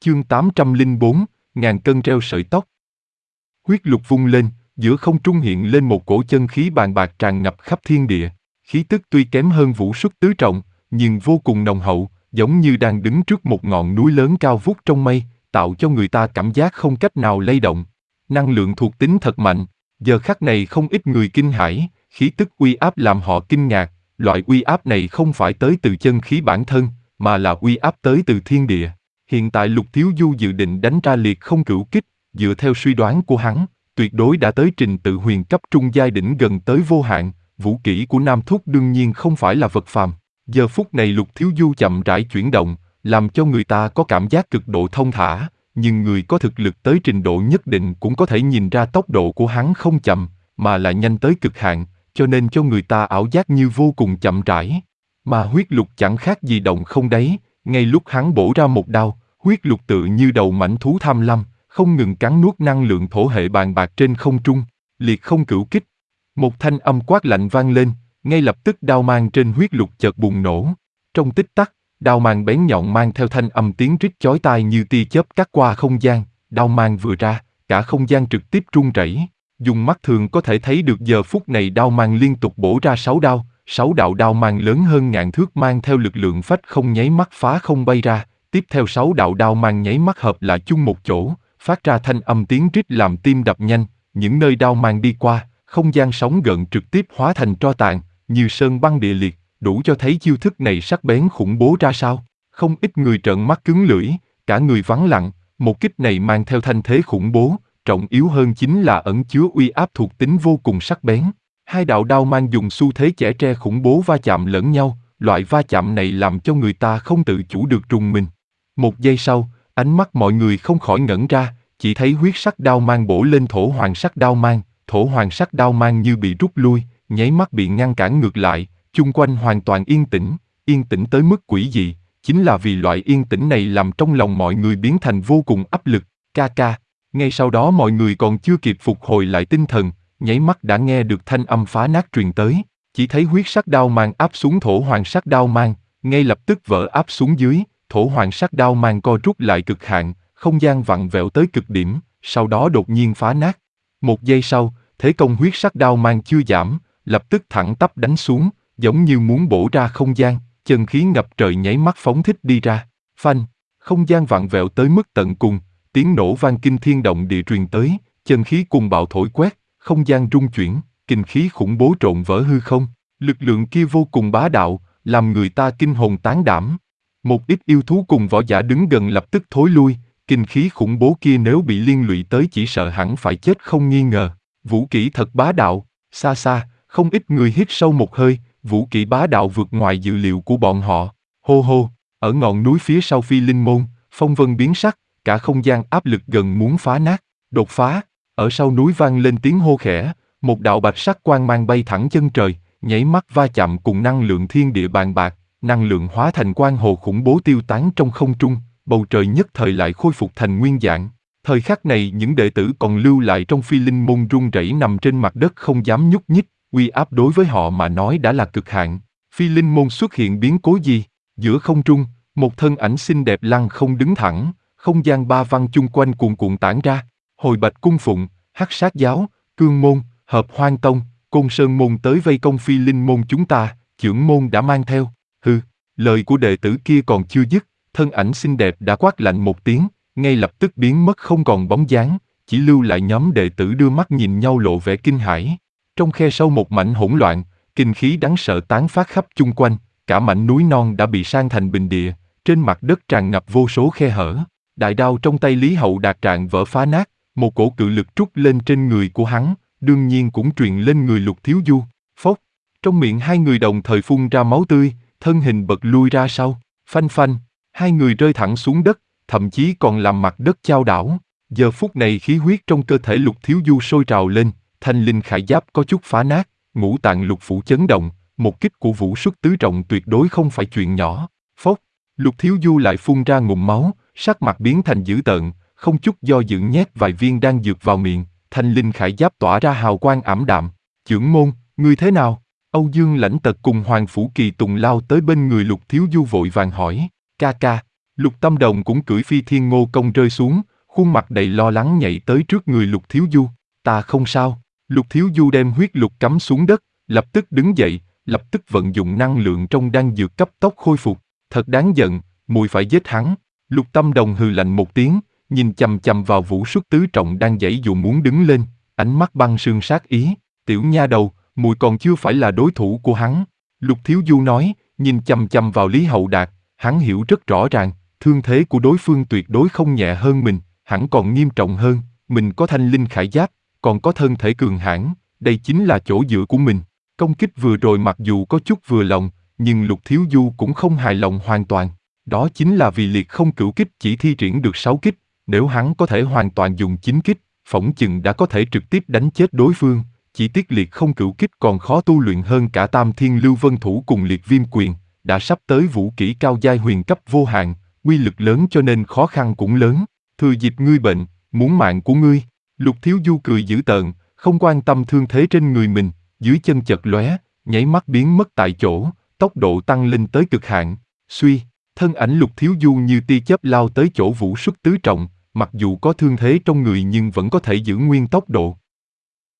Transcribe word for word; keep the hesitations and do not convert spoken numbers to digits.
Chương tám trăm lẻ bốn, ngàn cân treo sợi tóc. Huyết lục vung lên, giữa không trung hiện lên một cổ chân khí bàn bạc tràn ngập khắp thiên địa. Khí tức tuy kém hơn vũ xuất tứ trọng, nhưng vô cùng nồng hậu, giống như đang đứng trước một ngọn núi lớn cao vút trong mây, tạo cho người ta cảm giác không cách nào lay động. Năng lượng thuộc tính thật mạnh, giờ khắc này không ít người kinh hãi, khí tức uy áp làm họ kinh ngạc. Loại uy áp này không phải tới từ chân khí bản thân, mà là uy áp tới từ thiên địa. Hiện tại Lục Thiếu Du dự định đánh ra liệt không cửu kích, dựa theo suy đoán của hắn, tuyệt đối đã tới trình tự huyền cấp trung giai đỉnh gần tới vô hạn. Vũ kỹ của Nam Thúc đương nhiên không phải là vật phàm. Giờ phút này Lục Thiếu Du chậm rãi chuyển động, làm cho người ta có cảm giác cực độ thông thả, nhưng người có thực lực tới trình độ nhất định cũng có thể nhìn ra tốc độ của hắn không chậm, mà là nhanh tới cực hạn, cho nên cho người ta ảo giác như vô cùng chậm rãi. Mà huyết lục chẳng khác gì động không đáy, ngay lúc hắn bổ ra một đao, huyết lục tự như đầu mãnh thú tham lam, không ngừng cắn nuốt năng lượng thổ hệ bàn bạc trên không trung. Liệt không cửu kích. Một thanh âm quát lạnh vang lên, ngay lập tức đao mang trên huyết lục chợt bùng nổ. Trong tích tắc, đao mang bén nhọn mang theo thanh âm tiếng rít chói tai như tia chớp cắt qua không gian. Đao mang vừa ra, cả không gian trực tiếp rung rẩy. Dùng mắt thường có thể thấy được giờ phút này đao mang liên tục bổ ra sáu đao, sáu đạo đao mang lớn hơn ngàn thước mang theo lực lượng phách không nháy mắt phá không bay ra. Tiếp theo sáu đạo đao mang nháy mắt hợp lại chung một chỗ, phát ra thanh âm tiếng rít làm tim đập nhanh. Những nơi đao mang đi qua, không gian sóng gợn trực tiếp hóa thành tro tàn, như sơn băng địa liệt, đủ cho thấy chiêu thức này sắc bén khủng bố ra sao. Không ít người trợn mắt cứng lưỡi, cả người vắng lặng. Một kích này mang theo thanh thế khủng bố, trọng yếu hơn chính là ẩn chứa uy áp thuộc tính vô cùng sắc bén. Hai đạo đao mang dùng xu thế chẻ tre khủng bố va chạm lẫn nhau, loại va chạm này làm cho người ta không tự chủ được rùng mình. Một giây sau, ánh mắt mọi người không khỏi ngẩn ra, chỉ thấy huyết sắc đao mang bổ lên thổ hoàng sắc đao mang, thổ hoàng sắc đao mang như bị rút lui, nháy mắt bị ngăn cản ngược lại, chung quanh hoàn toàn yên tĩnh, yên tĩnh tới mức quỷ dị. Chính là vì loại yên tĩnh này làm trong lòng mọi người biến thành vô cùng áp lực. Ca ca. Ngay sau đó mọi người còn chưa kịp phục hồi lại tinh thần, nháy mắt đã nghe được thanh âm phá nát truyền tới. Chỉ thấy huyết sắc đao mang áp xuống thổ hoàng sắc đao mang, ngay lập tức vỡ áp xuống dưới, thổ hoàng sắc đao mang co rút lại cực hạn, không gian vặn vẹo tới cực điểm, sau đó đột nhiên phá nát. Một giây sau, thế công huyết sắc đao mang chưa giảm, lập tức thẳng tắp đánh xuống, giống như muốn bổ ra không gian, chân khí ngập trời nháy mắt phóng thích đi ra. Phanh, không gian vặn vẹo tới mức tận cùng, tiếng nổ vang kinh thiên động địa truyền tới, chân khí cùng bạo thổi quét, không gian rung chuyển, kinh khí khủng bố trộn vỡ hư không. Lực lượng kia vô cùng bá đạo, làm người ta kinh hồn tán đảm. Một ít yêu thú cùng võ giả đứng gần lập tức thối lui, kinh khí khủng bố kia nếu bị liên lụy tới chỉ sợ hẳn phải chết không nghi ngờ. Vũ kỹ thật bá đạo. Xa xa, không ít người hít sâu một hơi, vũ kỹ bá đạo vượt ngoài dự liệu của bọn họ. Hô hô, ở ngọn núi phía sau Phi Linh Môn, phong vân biến sắc, cả không gian áp lực gần muốn phá nát. Đột phá, ở sau núi vang lên tiếng hô khẽ, một đạo bạch sắc quang mang bay thẳng chân trời, nháy mắt va chạm cùng năng lượng thiên địa bàn bạc, năng lượng hóa thành quang hồ khủng bố tiêu tán trong không trung, bầu trời nhất thời lại khôi phục thành nguyên dạng. Thời khắc này những đệ tử còn lưu lại trong Phi Linh Môn run rẩy nằm trên mặt đất không dám nhúc nhích, uy áp đối với họ mà nói đã là cực hạn. Phi Linh Môn xuất hiện biến cố gì? Giữa không trung, một thân ảnh xinh đẹp lăng không đứng thẳng, không gian ba văn chung quanh cuồn cuộn tản ra. Hồi Bạch Cung Phụng, Hắc Sát Giáo, Cương Môn, Hợp Hoang Tông, Côn Sơn Môn tới vây công Phi Linh Môn chúng ta, trưởng môn đã mang theo. Hừ, lời của đệ tử kia còn chưa dứt, thân ảnh xinh đẹp đã quát lạnh một tiếng, ngay lập tức biến mất không còn bóng dáng, chỉ lưu lại nhóm đệ tử đưa mắt nhìn nhau lộ vẻ kinh hãi. Trong khe sâu một mảnh hỗn loạn, kinh khí đáng sợ tán phát khắp chung quanh, cả mảnh núi non đã bị san thành bình địa, trên mặt đất tràn ngập vô số khe hở. Đại đao trong tay Lý Hậu Đạt trạng vỡ phá nát, một cổ cự lực trút lên trên người của hắn, đương nhiên cũng truyền lên người Lục Thiếu Du. Phốc, trong miệng hai người đồng thời phun ra máu tươi, thân hình bật lui ra sau, phanh phanh, hai người rơi thẳng xuống đất, thậm chí còn làm mặt đất chao đảo. Giờ phút này khí huyết trong cơ thể Lục Thiếu Du sôi trào lên, thanh linh khải giáp có chút phá nát, ngũ tạng lục phủ chấn động, một kích của vũ xuất tứ trọng tuyệt đối không phải chuyện nhỏ. Phốc, Lục Thiếu Du lại phun ra ngụm máu, sắc mặt biến thành dữ tợn, không chút do dự nhét vài viên đan dược vào miệng, thanh linh khải giáp tỏa ra hào quang ảm đạm. Chưởng môn, ngươi thế nào? Âu Dương Lãnh Tật cùng Hoàng Phủ Kỳ Tùng lao tới bên người Lục Thiếu Du vội vàng hỏi. Ca ca, Lục Tâm Đồng cũng cưỡi phi thiên ngô công rơi xuống, khuôn mặt đầy lo lắng nhảy tới trước người Lục Thiếu Du. Ta không sao. Lục Thiếu Du đem huyết lục cắm xuống đất, lập tức đứng dậy, lập tức vận dụng năng lượng trong đan dược cấp tốc khôi phục. Thật đáng giận, mùi phải giết hắn. Lục Tâm Đồng hừ lạnh một tiếng, nhìn chằm chằm vào Vũ Xuất Tứ Trọng đang giãy dụ muốn đứng lên, ánh mắt băng sương sát ý. Tiểu nha đầu, mùi còn chưa phải là đối thủ của hắn. Lục Thiếu Du nói, nhìn chằm chằm vào Lý Hậu Đạt, hắn hiểu rất rõ ràng, thương thế của đối phương tuyệt đối không nhẹ hơn mình, hẳn còn nghiêm trọng hơn. Mình có thanh linh khải giáp, còn có thân thể cường hãn, đây chính là chỗ dựa của mình. Công kích vừa rồi mặc dù có chút vừa lòng, nhưng Lục Thiếu Du cũng không hài lòng hoàn toàn. Đó chính là vì liệt không cửu kích chỉ thi triển được sáu kích, nếu hắn có thể hoàn toàn dùng chín kích, phỏng chừng đã có thể trực tiếp đánh chết đối phương. Chỉ tiếc liệt không cửu kích còn khó tu luyện hơn cả Tam Thiên Lưu Vân Thủ cùng liệt viêm quyền, đã sắp tới vũ kỹ cao giai huyền cấp vô hạn, uy lực lớn cho nên khó khăn cũng lớn. Thừa dịp ngươi bệnh, muốn mạng của ngươi. Lục Thiếu Du cười dữ tợn, không quan tâm thương thế trên người mình, dưới chân chật lóe, nháy mắt biến mất tại chỗ, tốc độ tăng lên tới cực hạn. Suy, thân ảnh Lục Thiếu Du như tia chớp lao tới chỗ Vũ Xuất Tứ Trọng, mặc dù có thương thế trong người nhưng vẫn có thể giữ nguyên tốc độ.